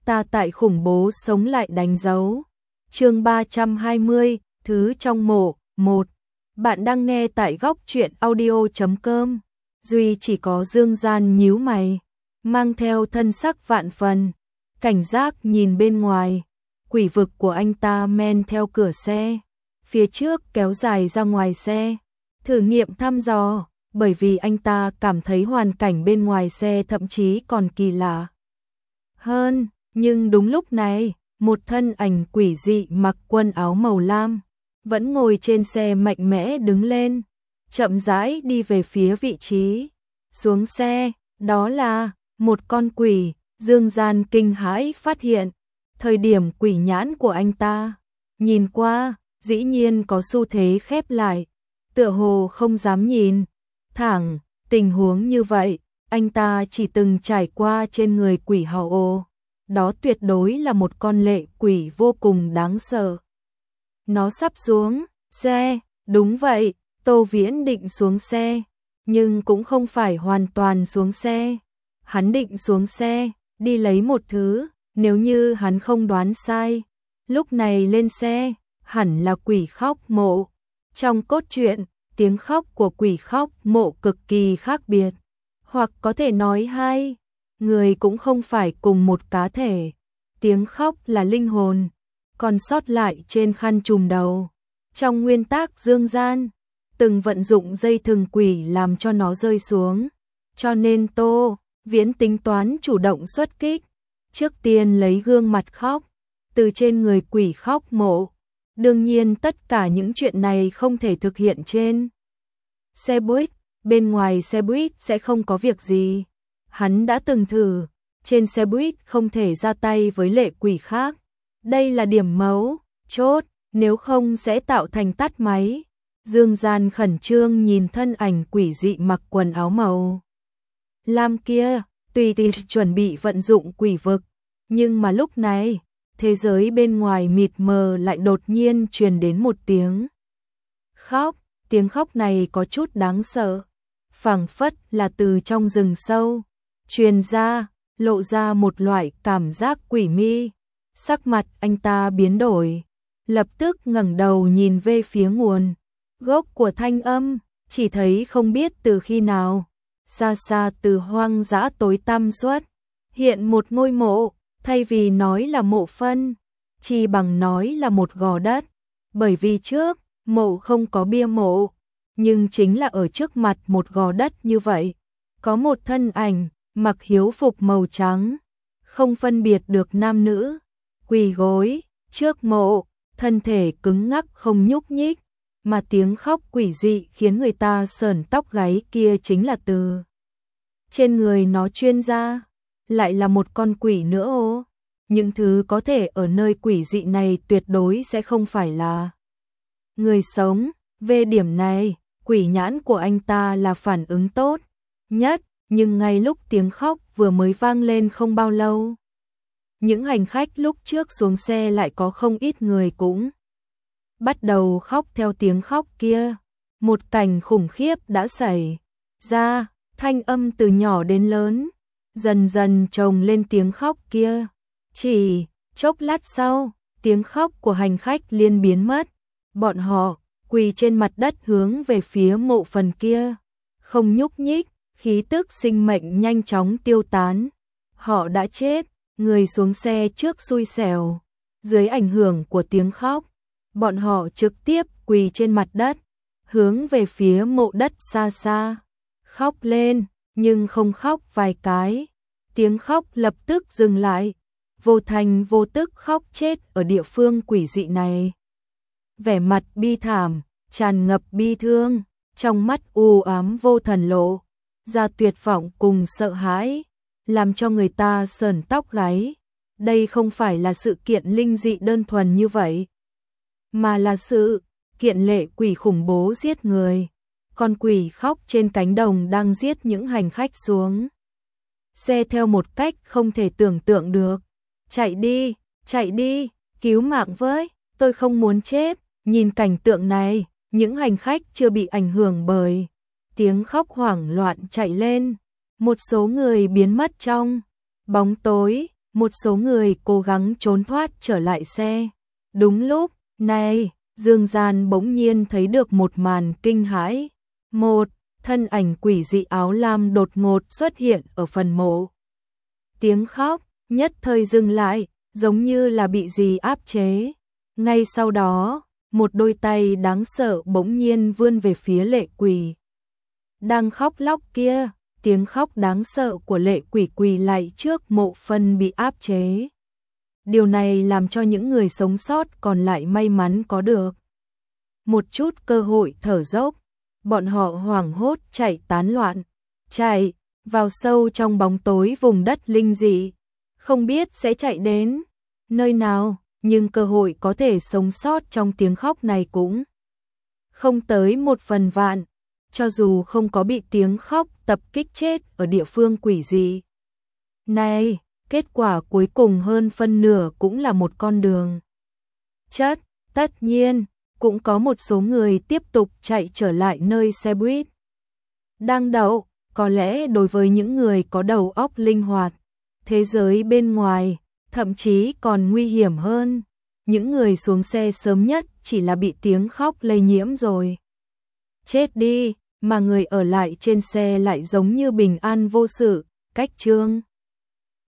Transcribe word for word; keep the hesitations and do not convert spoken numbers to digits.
ta tại khủng bố sống lại đánh dấu. Chương ba trăm hai mươi, thứ trong mộ, một. Bạn đang nghe tại góc truyện audio chấm com. Duy chỉ có Dương Gian nhíu mày, mang theo thân sắc vạn phần, cảnh giác nhìn bên ngoài. Quỷ vực của anh ta men theo cửa xe, phía trước kéo dài ra ngoài xe, thử nghiệm thăm dò, bởi vì anh ta cảm thấy hoàn cảnh bên ngoài xe thậm chí còn kỳ lạ hơn. Nhưng đúng lúc này, một thân ảnh quỷ dị mặc quần áo màu lam, vẫn ngồi trên xe mạnh mẽ đứng lên, chậm rãi đi về phía vị trí. Xuống xe, đó là một con quỷ. Dương Gian kinh hãi phát hiện, thời điểm quỷ nhãn của anh ta nhìn qua, dĩ nhiên có xu thế khép lại, tựa hồ không dám nhìn thẳng. Tình huống như vậy, anh ta chỉ từng trải qua trên người quỷ hào ô. Đó tuyệt đối là một con lệ quỷ vô cùng đáng sợ. Nó sắp xuống xe, đúng vậy, Tô Viễn định xuống xe, nhưng cũng không phải hoàn toàn xuống xe. Hắn định xuống xe, đi lấy một thứ, nếu như hắn không đoán sai. Lúc này lên xe, hẳn là quỷ khóc mộ. Trong cốt truyện, tiếng khóc của quỷ khóc mộ cực kỳ khác biệt. Hoặc có thể nói hai người cũng không phải cùng một cá thể. Tiếng khóc là linh hồn, còn sót lại trên khăn trùm đầu. Trong nguyên tắc Dương Gian, từng vận dụng dây thừng quỷ làm cho nó rơi xuống. Cho nên Tô Viễn tính toán chủ động xuất kích, trước tiên lấy gương mặt khóc từ trên người quỷ khóc mộ. Đương nhiên tất cả những chuyện này không thể thực hiện trên xe buýt, bên ngoài xe buýt sẽ không có việc gì. Hắn đã từng thử, trên xe buýt không thể ra tay với lệ quỷ khác. Đây là điểm mấu chốt, nếu không sẽ tạo thành tắt máy. Dương Gian khẩn trương nhìn thân ảnh quỷ dị mặc quần áo màu lam kia, tùy tì chuẩn bị vận dụng quỷ vực. Nhưng mà lúc này, thế giới bên ngoài mịt mờ lại đột nhiên truyền đến một tiếng khóc. Tiếng khóc này có chút đáng sợ, phảng phất là từ trong rừng sâu truyền ra, lộ ra một loại cảm giác quỷ mị. Sắc mặt anh ta biến đổi, lập tức ngẩng đầu nhìn về phía nguồn gốc của thanh âm, chỉ thấy không biết từ khi nào, xa xa từ hoang dã tối tăm xuất hiện một ngôi mộ. Thay vì nói là mộ phân, chỉ bằng nói là một gò đất, bởi vì trước mộ không có bia mộ, nhưng chính là ở trước mặt một gò đất như vậy, có một thân ảnh mặc hiếu phục màu trắng, không phân biệt được nam nữ, quỳ gối trước mộ, thân thể cứng ngắc không nhúc nhích, mà tiếng khóc quỷ dị khiến người ta sởn tóc gáy kia chính là từ trên người nó chuyên ra. Lại là một con quỷ nữa ô. Những thứ có thể ở nơi quỷ dị này tuyệt đối sẽ không phải là người sống. Về điểm này, quỷ nhãn của anh ta là phản ứng tốt nhất, nhưng ngay lúc tiếng khóc vừa mới vang lên không bao lâu, những hành khách lúc trước xuống xe lại có không ít người cũng bắt đầu khóc theo tiếng khóc kia. Một cảnh khủng khiếp đã xảy ra, thanh âm từ nhỏ đến lớn dần dần chồng lên tiếng khóc kia. Chỉ chốc lát sau, tiếng khóc của hành khách liền biến mất. Bọn họ quỳ trên mặt đất hướng về phía mộ phần kia, không nhúc nhích, khí tức sinh mệnh nhanh chóng tiêu tán. Họ đã chết. Người xuống xe trước xui xẻo, dưới ảnh hưởng của tiếng khóc, bọn họ trực tiếp quỳ trên mặt đất, hướng về phía mộ đất xa xa, khóc lên, nhưng không khóc vài cái, tiếng khóc lập tức dừng lại, vô thành vô tức khóc chết ở địa phương quỷ dị này. Vẻ mặt bi thảm, tràn ngập bi thương, trong mắt u ám vô thần lộ ra tuyệt vọng cùng sợ hãi, làm cho người ta sởn tóc gáy. Đây không phải là sự kiện linh dị đơn thuần như vậy, mà là sự kiện lệ quỷ khủng bố giết người. Con quỷ khóc trên cánh đồng đang giết những hành khách xuống xe theo một cách không thể tưởng tượng được. Chạy đi, chạy đi, cứu mạng với, tôi không muốn chết. Nhìn cảnh tượng này, những hành khách chưa bị ảnh hưởng bởi tiếng khóc hoảng loạn chạy lên. Một số người biến mất trong bóng tối, Một số người cố gắng trốn thoát trở lại xe. Đúng lúc này, Dương Gian bỗng nhiên thấy được một màn kinh hãi. Một thân ảnh quỷ dị áo lam đột ngột xuất hiện ở phần mộ. Tiếng khóc nhất thời dừng lại, giống như là bị gì áp chế. Ngay sau đó, một đôi tay đáng sợ bỗng nhiên vươn về phía lệ quỷ đang khóc lóc kia. Tiếng khóc đáng sợ của lệ quỷ quỳ lạy trước mộ phân bị áp chế. Điều này làm cho những người sống sót còn lại may mắn có được một chút cơ hội thở dốc. Bọn họ hoảng hốt chạy tán loạn, chạy vào sâu trong bóng tối vùng đất linh dị, không biết sẽ chạy đến nơi nào, nhưng cơ hội có thể sống sót trong tiếng khóc này cũng không tới một phần vạn. Cho dù không có bị tiếng khóc tập kích chết ở địa phương quỷ dị này, kết quả cuối cùng hơn phân nửa cũng là một con đường chết. Tất nhiên, cũng có một số người tiếp tục chạy trở lại nơi xe buýt đang đậu. Có lẽ đối với những người có đầu óc linh hoạt, thế giới bên ngoài thậm chí còn nguy hiểm hơn. Những người xuống xe sớm nhất chỉ là bị tiếng khóc lây nhiễm rồi chết đi, mà người ở lại trên xe lại giống như bình an vô sự. Cách chương